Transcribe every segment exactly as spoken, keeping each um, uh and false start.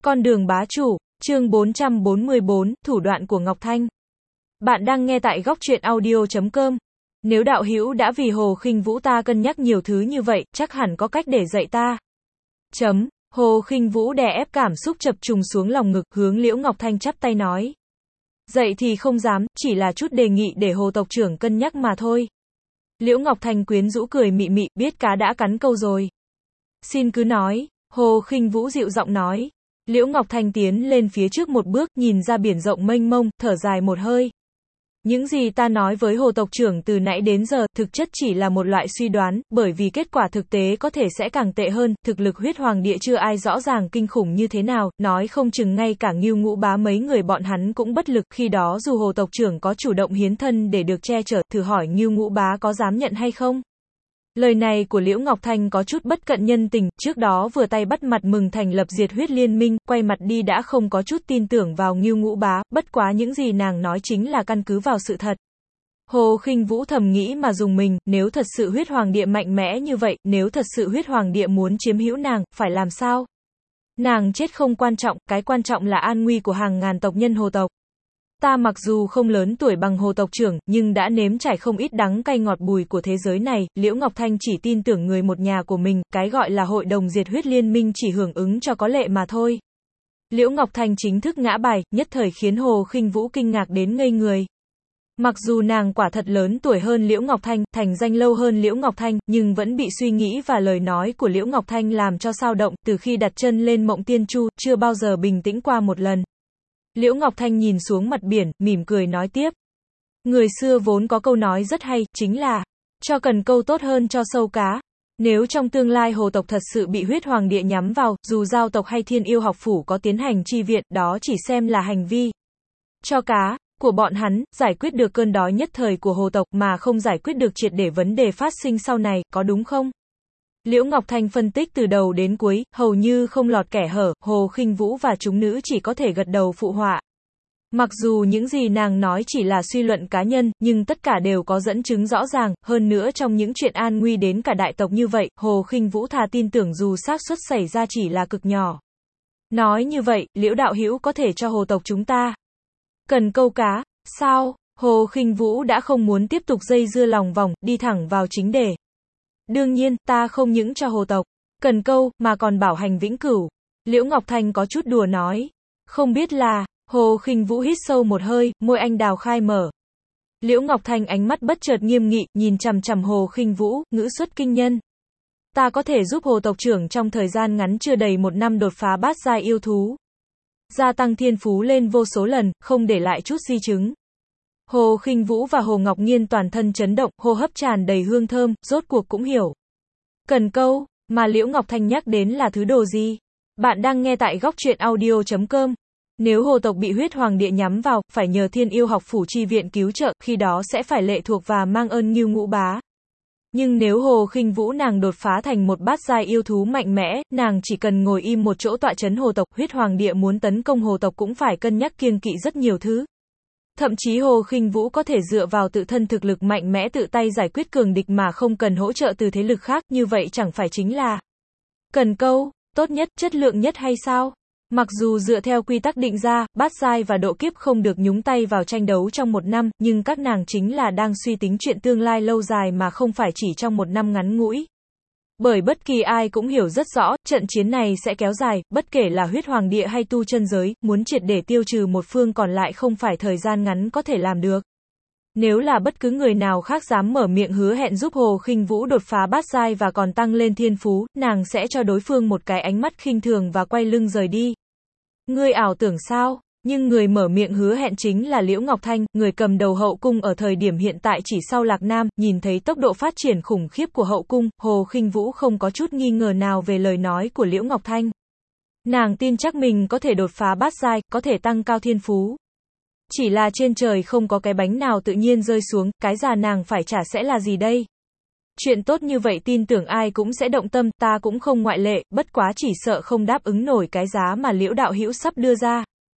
Con đường bá chủ, chương bốn trăm bốn mươi bốn, thủ đoạn của Ngọc Thanh. Bạn đang nghe tại góc truyện audio chấm com. Nếu đạo hữu đã vì Hồ Khinh Vũ ta cân nhắc nhiều thứ như vậy, chắc hẳn có cách để dạy ta. Chấm, Hồ Khinh Vũ đè ép cảm xúc chập trùng xuống lòng ngực, hướng Liễu Ngọc Thanh chắp tay nói. Dạy thì không dám, chỉ là chút đề nghị để Hồ tộc trưởng cân nhắc mà thôi. Liễu Ngọc Thanh quyến rũ cười mị mị, biết cá đã cắn câu rồi. Xin cứ nói, Hồ Khinh Vũ dịu giọng nói. Liễu Ngọc Thanh tiến lên phía trước một bước, nhìn ra biển rộng mênh mông, thở dài một hơi. Những gì ta nói với Hồ tộc trưởng từ nãy đến giờ, thực chất chỉ là một loại suy đoán, bởi vì kết quả thực tế có thể sẽ càng tệ hơn, thực lực huyết hoàng địa chưa ai rõ ràng kinh khủng như thế nào, nói không chừng ngay cả Ngưu Ngũ Bá mấy người bọn hắn cũng bất lực, khi đó dù Hồ tộc trưởng có chủ động hiến thân để được che chở, thử hỏi Ngưu Ngũ Bá có dám nhận hay không? Lời này của Liễu Ngọc Thanh có chút bất cận nhân tình, trước đó vừa tay bắt mặt mừng thành lập diệt huyết liên minh, quay mặt đi đã không có chút tin tưởng vào Ngưu Ngũ Bá, bất quá những gì nàng nói chính là căn cứ vào sự thật. Hồ Khinh Vũ thầm nghĩ mà dùng mình, nếu thật sự huyết hoàng địa mạnh mẽ như vậy, nếu thật sự huyết hoàng địa muốn chiếm hữu nàng, phải làm sao? Nàng chết không quan trọng, cái quan trọng là an nguy của hàng ngàn tộc nhân Hồ tộc. Ta mặc dù không lớn tuổi bằng Hồ tộc trưởng, nhưng đã nếm trải không ít đắng cay ngọt bùi của thế giới này, Liễu Ngọc Thanh chỉ tin tưởng người một nhà của mình, cái gọi là hội đồng diệt huyết liên minh chỉ hưởng ứng cho có lệ mà thôi. Liễu Ngọc Thanh chính thức ngã bài, nhất thời khiến Hồ Khinh Vũ kinh ngạc đến ngây người. Mặc dù nàng quả thật lớn tuổi hơn Liễu Ngọc Thanh, thành danh lâu hơn Liễu Ngọc Thanh, nhưng vẫn bị suy nghĩ và lời nói của Liễu Ngọc Thanh làm cho sao động, từ khi đặt chân lên Mộng Tiên Chu, chưa bao giờ bình tĩnh qua một lần. Liễu Ngọc Thanh nhìn xuống mặt biển, mỉm cười nói tiếp. Người xưa vốn có câu nói rất hay, chính là, cho cần câu tốt hơn cho sâu cá. Nếu trong tương lai Hồ tộc thật sự bị huyết hoàng địa nhắm vào, dù giao tộc hay Thiên Yêu học phủ có tiến hành chi viện, đó chỉ xem là hành vi cho cá của bọn hắn, giải quyết được cơn đói nhất thời của Hồ tộc mà không giải quyết được triệt để vấn đề phát sinh sau này, có đúng không? Liễu Ngọc Thanh phân tích từ đầu đến cuối, hầu như không lọt kẻ hở, Hồ Khinh Vũ và chúng nữ chỉ có thể gật đầu phụ họa. Mặc dù những gì nàng nói chỉ là suy luận cá nhân, nhưng tất cả đều có dẫn chứng rõ ràng, hơn nữa trong những chuyện an nguy đến cả đại tộc như vậy, Hồ Khinh Vũ thà tin tưởng dù xác suất xảy ra chỉ là cực nhỏ. Nói như vậy, Liễu đạo hữu có thể cho Hồ tộc chúng ta cần câu cá, sao? Hồ Khinh Vũ đã không muốn tiếp tục dây dưa lòng vòng, đi thẳng vào chính đề. Đương nhiên, ta không những cho Hồ tộc cần câu, mà còn bảo hành vĩnh cửu. Liễu Ngọc Thanh có chút đùa nói. Không biết là, Hồ Khinh Vũ hít sâu một hơi, môi anh đào khai mở. Liễu Ngọc Thanh ánh mắt bất chợt nghiêm nghị, nhìn chằm chằm Hồ Khinh Vũ, ngữ xuất kinh nhân. Ta có thể giúp Hồ tộc trưởng trong thời gian ngắn chưa đầy một năm đột phá bát giai yêu thú. Gia tăng thiên phú lên vô số lần, không để lại chút di chứng. Hồ Khinh Vũ và Hồ Ngọc Nhiên toàn thân chấn động, hô hấp tràn đầy hương thơm, rốt cuộc cũng hiểu. Cần câu, mà Liễu Ngọc Thanh nhắc đến là thứ đồ gì? Bạn đang nghe tại góc truyện audio chấm com. Nếu Hồ tộc bị huyết hoàng địa nhắm vào, phải nhờ Thiên Yêu học phủ chi viện cứu trợ, khi đó sẽ phải lệ thuộc và mang ơn Ngưu Ngũ Bá. Nhưng nếu Hồ Khinh Vũ nàng đột phá thành một bát giai yêu thú mạnh mẽ, nàng chỉ cần ngồi im một chỗ tọa trấn Hồ tộc, huyết hoàng địa muốn tấn công Hồ tộc cũng phải cân nhắc kiêng kỵ rất nhiều thứ. Thậm chí Hồ Khinh Vũ có thể dựa vào tự thân thực lực mạnh mẽ tự tay giải quyết cường địch mà không cần hỗ trợ từ thế lực khác, như vậy chẳng phải chính là cần câu, tốt nhất, chất lượng nhất hay sao? Mặc dù dựa theo quy tắc định ra, bát giai và độ kiếp không được nhúng tay vào tranh đấu trong một năm, nhưng các nàng chính là đang suy tính chuyện tương lai lâu dài mà không phải chỉ trong một năm ngắn ngủi. Bởi bất kỳ ai cũng hiểu rất rõ, trận chiến này sẽ kéo dài, bất kể là huyết hoàng địa hay tu chân giới, muốn triệt để tiêu trừ một phương còn lại không phải thời gian ngắn có thể làm được. Nếu là bất cứ người nào khác dám mở miệng hứa hẹn giúp Hồ Khinh Vũ đột phá bát giai và còn tăng lên thiên phú, nàng sẽ cho đối phương một cái ánh mắt khinh thường và quay lưng rời đi. Ngươi ảo tưởng sao? Nhưng người mở miệng hứa hẹn chính là Liễu Ngọc Thanh, người cầm đầu hậu cung ở thời điểm hiện tại chỉ sau Lạc Nam, nhìn thấy tốc độ phát triển khủng khiếp của hậu cung, Hồ Khinh Vũ không có chút nghi ngờ nào về lời nói của Liễu Ngọc Thanh. Nàng tin chắc mình có thể đột phá bát giai, có thể tăng cao thiên phú. Chỉ là trên trời không có cái bánh nào tự nhiên rơi xuống, cái già nàng phải trả sẽ là gì đây? Chuyện tốt như vậy tin tưởng ai cũng sẽ động tâm, ta cũng không ngoại lệ, bất quá chỉ sợ không đáp ứng nổi cái giá mà Liễu đạo hữu sắp đưa ra.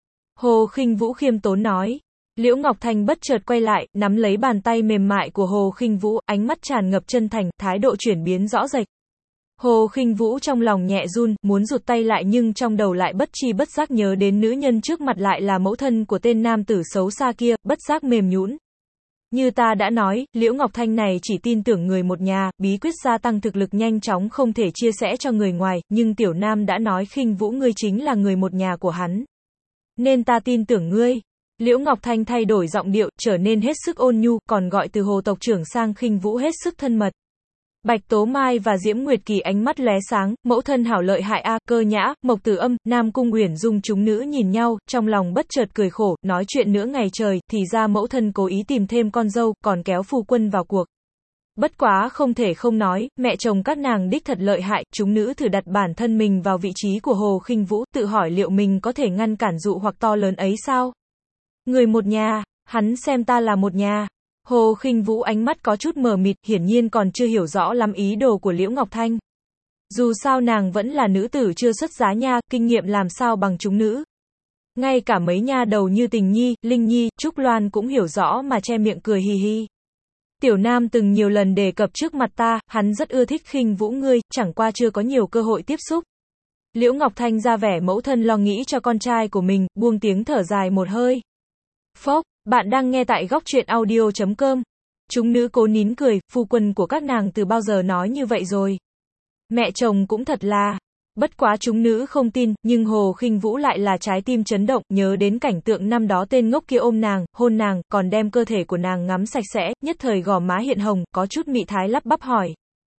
Hồ Khinh Vũ khiêm tốn nói. Liễu Ngọc Thanh bất chợt quay lại, nắm lấy bàn tay mềm mại của Hồ Khinh Vũ, ánh mắt tràn ngập chân thành, thái độ chuyển biến rõ rệt. Hồ Khinh Vũ trong lòng nhẹ run, muốn rụt tay lại nhưng trong đầu lại bất tri bất giác nhớ đến nữ nhân trước mặt lại là mẫu thân của tên nam tử xấu xa kia, bất giác mềm nhũn. Như ta đã nói, Liễu Ngọc Thanh này chỉ tin tưởng người một nhà, bí quyết gia tăng thực lực nhanh chóng không thể chia sẻ cho người ngoài, nhưng tiểu nam đã nói Khinh Vũ ngươi chính là người một nhà của hắn. Nên ta tin tưởng ngươi. Liễu Ngọc Thanh thay đổi giọng điệu, trở nên hết sức ôn nhu, còn gọi từ Hồ tộc trưởng sang Khinh Vũ hết sức thân mật. Bạch Tố Mai và Diễm Nguyệt Kỳ ánh mắt lóe sáng, mẫu thân hảo lợi hại a, Cơ Nhã, Mộc Tử Âm, Nam Cung Uyển Dung chúng nữ nhìn nhau, trong lòng bất chợt cười khổ, nói chuyện nữa ngày trời, thì ra mẫu thân cố ý tìm thêm con dâu, còn kéo phu quân vào cuộc. Bất quá không thể không nói, mẹ chồng các nàng đích thật lợi hại, chúng nữ thử đặt bản thân mình vào vị trí của Hồ Khinh Vũ, tự hỏi liệu mình có thể ngăn cản dụ hoặc to lớn ấy sao? Người một nhà, hắn xem ta là một nhà. Hồ Khinh Vũ ánh mắt có chút mờ mịt, hiển nhiên còn chưa hiểu rõ lắm ý đồ của Liễu Ngọc Thanh. Dù sao nàng vẫn là nữ tử chưa xuất giá nha, kinh nghiệm làm sao bằng chúng nữ. Ngay cả mấy nha đầu như Tình Nhi, Linh Nhi, Trúc Loan cũng hiểu rõ mà che miệng cười hì hì. Tiểu Nam từng nhiều lần đề cập trước mặt ta, hắn rất ưa thích Khinh Vũ ngươi, chẳng qua chưa có nhiều cơ hội tiếp xúc. Liễu Ngọc Thanh ra vẻ mẫu thân lo nghĩ cho con trai của mình, buông tiếng thở dài một hơi. Phốc, bạn đang nghe tại góc truyện audio chấm com. Chúng nữ cố nín cười, phu quân của các nàng từ bao giờ nói như vậy rồi. Mẹ chồng cũng thật là. Bất quá chúng nữ không tin, nhưng Hồ Khinh Vũ lại là trái tim chấn động, nhớ đến cảnh tượng năm đó tên ngốc kia ôm nàng, hôn nàng, còn đem cơ thể của nàng ngắm sạch sẽ, nhất thời gò má hiện hồng, có chút mị thái lắp bắp hỏi.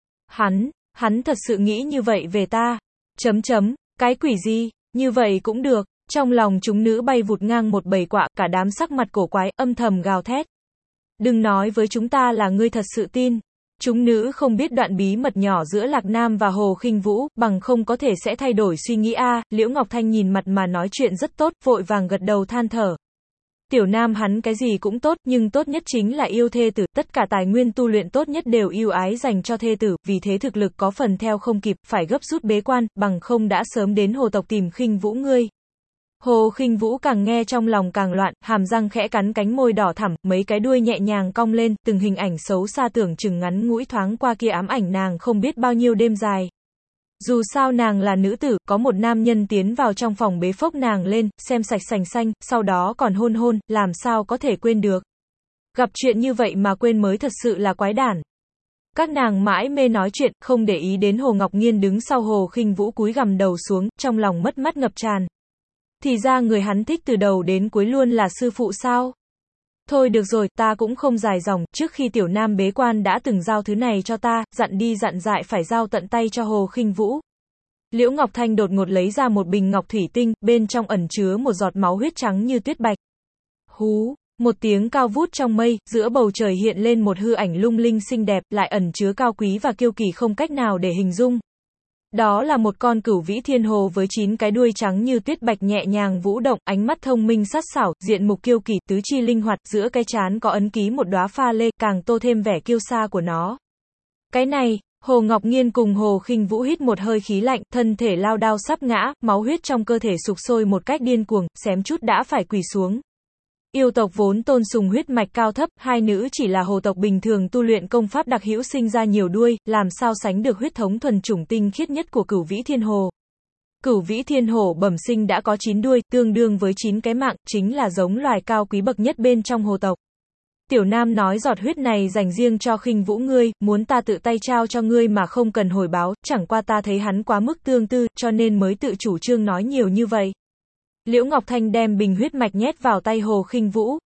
Hắn, hắn thật sự nghĩ như vậy về ta. Chấm chấm, cái quỷ gì, như vậy cũng được. Trong lòng chúng nữ bay vụt ngang một bầy quạ, cả đám sắc mặt cổ quái, âm thầm gào thét. Đừng nói với chúng ta là ngươi thật sự tin. Chúng nữ không biết đoạn bí mật nhỏ giữa Lạc Nam và Hồ Khinh Vũ, bằng không có thể sẽ thay đổi suy nghĩ a. À, Liễu Ngọc Thanh nhìn mặt mà nói chuyện rất tốt, vội vàng gật đầu than thở. Tiểu Nam hắn cái gì cũng tốt, nhưng tốt nhất chính là yêu thê tử, tất cả tài nguyên tu luyện tốt nhất đều yêu ái dành cho thê tử, vì thế thực lực có phần theo không kịp, phải gấp rút bế quan, bằng không đã sớm đến Hồ tộc tìm Khinh Vũ ngươi. Hồ Khinh Vũ càng nghe trong lòng càng loạn, hàm răng khẽ cắn cánh môi đỏ thẳm, mấy cái đuôi nhẹ nhàng cong lên, từng hình ảnh xấu xa tưởng chừng ngắn ngũi thoáng qua kia ám ảnh nàng không biết bao nhiêu đêm dài. Dù sao nàng là nữ tử, có một nam nhân tiến vào trong phòng bế phốc nàng lên, xem sạch sành xanh, sau đó còn hôn hôn, làm sao có thể quên được. Gặp chuyện như vậy mà quên mới thật sự là quái đản. Các nàng mãi mê nói chuyện, không để ý đến Hồ Ngọc Nghiên đứng sau Hồ Khinh Vũ cúi gằm đầu xuống, trong lòng mất mát ngập tràn. Thì ra người hắn thích từ đầu đến cuối luôn là sư phụ sao? Thôi được rồi, ta cũng không dài dòng, trước khi Tiểu Nam bế quan đã từng giao thứ này cho ta, dặn đi dặn dại phải giao tận tay cho Hồ Khinh Vũ. Liễu Ngọc Thanh đột ngột lấy ra một bình ngọc thủy tinh, bên trong ẩn chứa một giọt máu huyết trắng như tuyết bạch. Hú, một tiếng cao vút trong mây, giữa bầu trời hiện lên một hư ảnh lung linh xinh đẹp, lại ẩn chứa cao quý và kiêu kỳ không cách nào để hình dung. Đó là một con cửu vĩ thiên hồ với chín cái đuôi trắng như tuyết bạch nhẹ nhàng vũ động, ánh mắt thông minh sắc sảo, diện mục kiêu kỳ, tứ chi linh hoạt, giữa cái trán có ấn ký một đóa pha lê, càng tô thêm vẻ kiêu sa của nó. Cái này, Hồ Ngọc Nghiên cùng Hồ Khinh Vũ hít một hơi khí lạnh, thân thể lao đao sắp ngã, máu huyết trong cơ thể sục sôi một cách điên cuồng, xém chút đã phải quỳ xuống. Yêu tộc vốn tôn sùng huyết mạch cao thấp, hai nữ chỉ là hồ tộc bình thường tu luyện công pháp đặc hữu sinh ra nhiều đuôi, làm sao sánh được huyết thống thuần chủng tinh khiết nhất của Cửu Vĩ Thiên Hồ. Cửu Vĩ Thiên Hồ bẩm sinh đã có chín đuôi, tương đương với chín cái mạng, chính là giống loài cao quý bậc nhất bên trong hồ tộc. Tiểu Nam nói giọt huyết này dành riêng cho Khinh Vũ ngươi, muốn ta tự tay trao cho ngươi mà không cần hồi báo, chẳng qua ta thấy hắn quá mức tương tư, cho nên mới tự chủ trương nói nhiều như vậy. Liễu Ngọc Thanh đem bình huyết mạch nhét vào tay Hồ Khinh Vũ.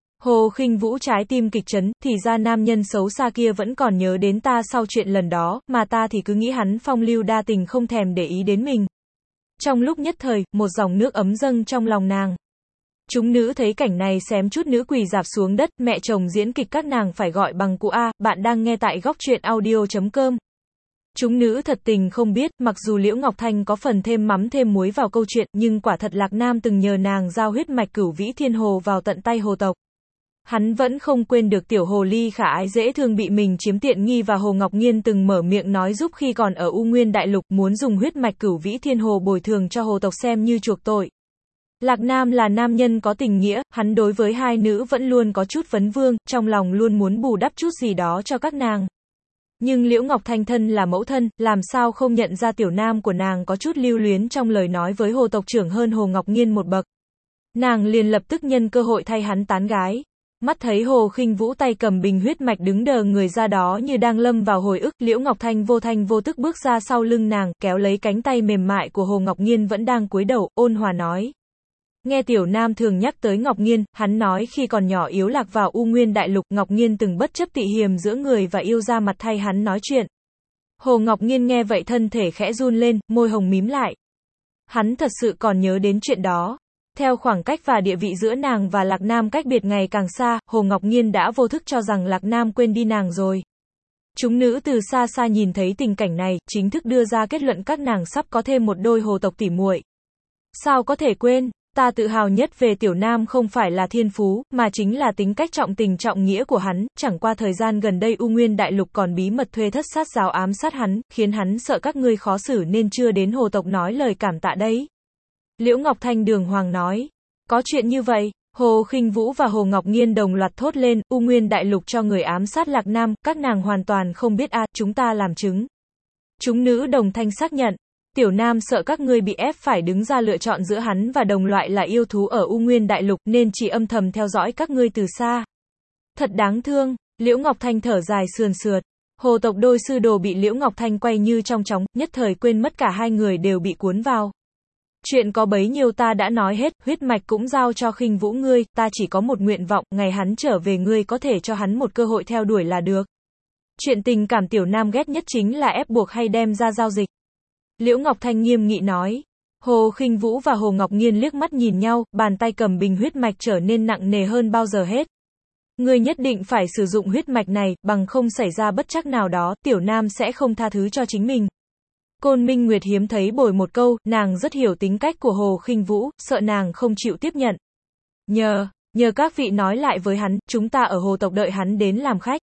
Hồ Khinh Vũ trái tim kịch chấn, thì ra nam nhân xấu xa kia vẫn còn nhớ đến ta sau chuyện lần đó, mà ta thì cứ nghĩ hắn phong lưu đa tình không thèm để ý đến mình. Trong lúc nhất thời, một dòng nước ấm dâng trong lòng nàng. Chúng nữ thấy cảnh này xém chút nữ quỳ rạp xuống đất, mẹ chồng diễn kịch các nàng phải gọi bằng cụ A, bạn đang nghe tại góc truyện audio chấm com. Chúng nữ thật tình không biết, mặc dù Liễu Ngọc Thanh có phần thêm mắm thêm muối vào câu chuyện, nhưng quả thật Lạc Nam từng nhờ nàng giao huyết mạch Cửu Vĩ Thiên Hồ vào tận tay hồ tộc. Hắn vẫn không quên được tiểu hồ ly khả ái dễ thương bị mình chiếm tiện nghi, và Hồ Ngọc Nghiên từng mở miệng nói giúp khi còn ở U Nguyên Đại Lục, muốn dùng huyết mạch Cửu Vĩ Thiên Hồ bồi thường cho hồ tộc xem như chuộc tội. Lạc Nam là nam nhân có tình nghĩa, hắn đối với hai nữ vẫn luôn có chút vấn vương, trong lòng luôn muốn bù đắp chút gì đó cho các nàng. Nhưng Liễu Ngọc Thanh thân là mẫu thân, làm sao không nhận ra tiểu nam của nàng có chút lưu luyến trong lời nói với Hồ tộc trưởng hơn Hồ Ngọc Nghiên một bậc. Nàng liền lập tức nhân cơ hội thay hắn tán gái. Mắt thấy Hồ Khinh Vũ tay cầm bình huyết mạch đứng đờ người ra đó như đang lâm vào hồi ức, Liễu Ngọc Thanh vô thanh vô tức bước ra sau lưng nàng, kéo lấy cánh tay mềm mại của Hồ Ngọc Nghiên vẫn đang cúi đầu, ôn hòa nói. Nghe tiểu nam thường nhắc tới Ngọc Nghiên, hắn nói khi còn nhỏ yếu lạc vào U Nguyên Đại Lục, Ngọc Nghiên từng bất chấp tị hiềm giữa người và yêu ra mặt thay hắn nói chuyện. Hồ Ngọc Nghiên nghe vậy thân thể khẽ run lên, môi hồng mím lại. Hắn thật sự còn nhớ đến chuyện đó. Theo khoảng cách và địa vị giữa nàng và Lạc Nam cách biệt ngày càng xa, Hồ Ngọc Nghiên đã vô thức cho rằng Lạc Nam quên đi nàng rồi. Chúng nữ từ xa xa nhìn thấy tình cảnh này, chính thức đưa ra kết luận các nàng sắp có thêm một đôi hồ tộc tỉ muội. Sao có thể quên, ta tự hào nhất về tiểu nam không phải là thiên phú, mà chính là tính cách trọng tình trọng nghĩa của hắn, chẳng qua thời gian gần đây U Nguyên Đại Lục còn bí mật thuê thất sát giáo ám sát hắn, khiến hắn sợ các ngươi khó xử nên chưa đến hồ tộc nói lời cảm tạ đấy. Liễu Ngọc Thanh đường hoàng nói, có chuyện như vậy. Hồ Khinh Vũ và Hồ Ngọc Nghiên đồng loạt thốt lên, U Nguyên Đại Lục cho người ám sát Lạc Nam, các nàng hoàn toàn không biết a, à, chúng ta làm chứng. Chúng nữ đồng thanh xác nhận, tiểu nam sợ các ngươi bị ép phải đứng ra lựa chọn giữa hắn và đồng loại là yêu thú ở U Nguyên Đại Lục nên chỉ âm thầm theo dõi các ngươi từ xa. Thật đáng thương, Liễu Ngọc Thanh thở dài sườn sượt. Hồ tộc đôi sư đồ bị Liễu Ngọc Thanh quay như trong chóng, nhất thời quên mất cả hai người đều bị cuốn vào. Chuyện có bấy nhiêu ta đã nói hết, huyết mạch cũng giao cho Khinh Vũ ngươi, ta chỉ có một nguyện vọng, ngày hắn trở về ngươi có thể cho hắn một cơ hội theo đuổi là được. Chuyện tình cảm tiểu nam ghét nhất chính là ép buộc hay đem ra giao dịch. Liễu Ngọc Thanh nghiêm nghị nói. Hồ Khinh Vũ và Hồ Ngọc Nghiên liếc mắt nhìn nhau, bàn tay cầm bình huyết mạch trở nên nặng nề hơn bao giờ hết. Ngươi nhất định phải sử dụng huyết mạch này, bằng không xảy ra bất trắc nào đó, tiểu nam sẽ không tha thứ cho chính mình. Côn Minh Nguyệt hiếm thấy bồi một câu, nàng rất hiểu tính cách của Hồ Khinh Vũ, sợ nàng không chịu tiếp nhận. Nhờ, nhờ các vị nói lại với hắn, chúng ta ở hồ tộc đợi hắn đến làm khách.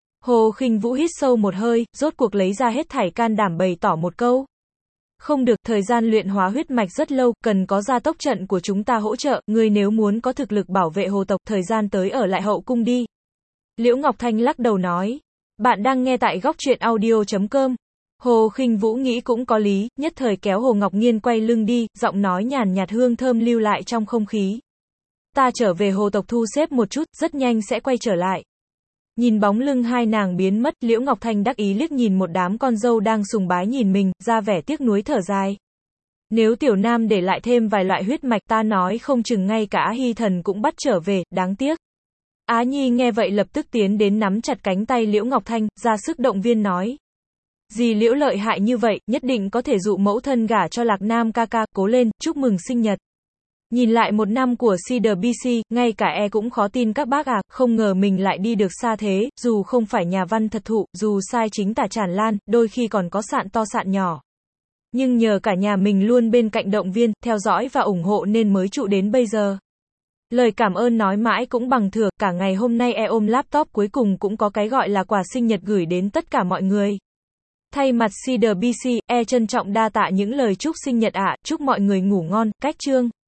Hồ Khinh Vũ hít sâu một hơi, rốt cuộc lấy ra hết thảy can đảm bày tỏ một câu. Không được, thời gian luyện hóa huyết mạch rất lâu, cần có gia tốc trận của chúng ta hỗ trợ, ngươi nếu muốn có thực lực bảo vệ hồ tộc, thời gian tới ở lại hậu cung đi. Liễu Ngọc Thanh lắc đầu nói. Bạn đang nghe tại góc truyện audio chấm com. Hồ Khinh Vũ nghĩ cũng có lý, nhất thời kéo Hồ Ngọc Nghiên quay lưng đi, giọng nói nhàn nhạt hương thơm lưu lại trong không khí. Ta trở về hồ tộc thu xếp một chút, rất nhanh sẽ quay trở lại. Nhìn bóng lưng hai nàng biến mất, Liễu Ngọc Thanh đắc ý liếc nhìn một đám con dâu đang sùng bái nhìn mình, ra vẻ tiếc nuối thở dài. Nếu tiểu nam để lại thêm vài loại huyết mạch ta nói không chừng ngay cả Á Hy Thần cũng bắt trở về, đáng tiếc. Á Nhi nghe vậy lập tức tiến đến nắm chặt cánh tay Liễu Ngọc Thanh, ra sức động viên nói. Dì Liễu lợi hại như vậy, nhất định có thể dụ mẫu thân gả cho Lạc Nam ca ca, cố lên, chúc mừng sinh nhật. Nhìn lại một năm của xê vê bê xê, ngay cả e cũng khó tin các bác à, không ngờ mình lại đi được xa thế, dù không phải nhà văn thật thụ, dù sai chính tả tràn lan, đôi khi còn có sạn to sạn nhỏ. Nhưng nhờ cả nhà mình luôn bên cạnh động viên, theo dõi và ủng hộ nên mới trụ đến bây giờ. Lời cảm ơn nói mãi cũng bằng thừa, cả ngày hôm nay e ôm laptop cuối cùng cũng có cái gọi là quà sinh nhật gửi đến tất cả mọi người. Thay mặt xê vê bê xê, e trân trọng đa tạ những lời chúc sinh nhật ạ, chúc mọi người ngủ ngon, cách chương.